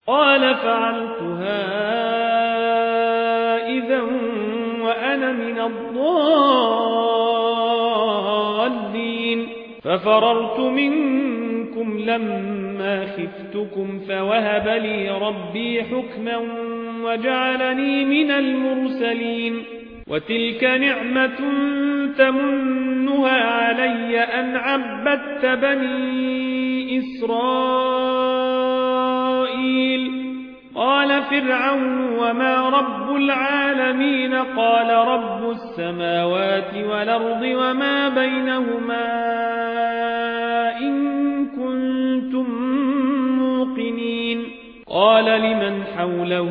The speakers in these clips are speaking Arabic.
قال فعلتها إذا وأنا من الضالين ففررت منكم لما خفتكم فوهب لي ربي حكما وجعلني من المرسلين وتلك نعمة تمنها علي أن عبدت بني إسرائيل قال فرعون وما رب العالمين قال رب السماوات والأرض وما بينهما إن كنتم موقنين قال لمن حوله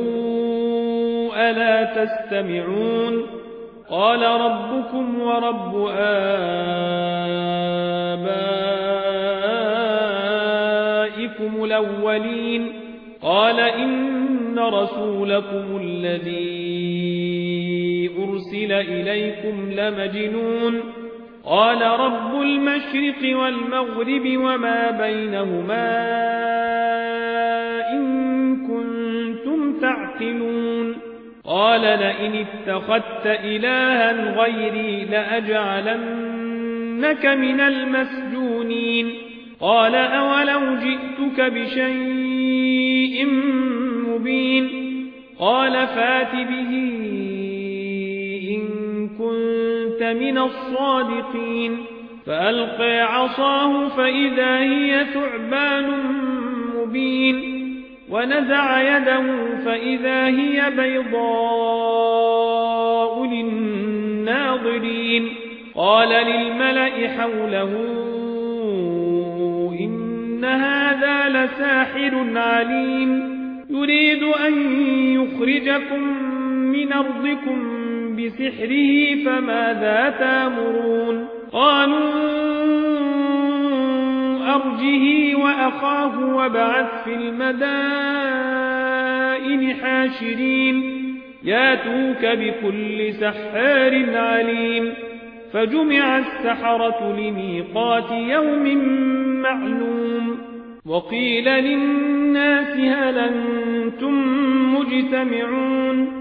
ألا تستمعون قال ربكم ورب آبائكم الأولين قال إن رسولكم الذي أرسل إليكم لمجنون قال رب المشرق والمغرب وما بينهما إن كنتم تعقلون قال لئن اتخذت إلها غيري لأجعلنك من المسجونين قال أولو جئتك بشيء مبين قال فات به إن كنت من الصادقين فألقى عصاه فإذا هي ثعبان مبين ونزع يده فإذا هي بيضاء للناظرين قال للملأ حوله إن هذا لساحر عليم يريد أن يخرجكم من أرضكم بسحره فماذا تأمرون قالوا أرجه وأخاه وابعث في المدائن حاشرين ياتوك بكل سحار عليم فجمع السحرة لميقات يوم معلوم وقيل للناس هل أنتم مجتمعون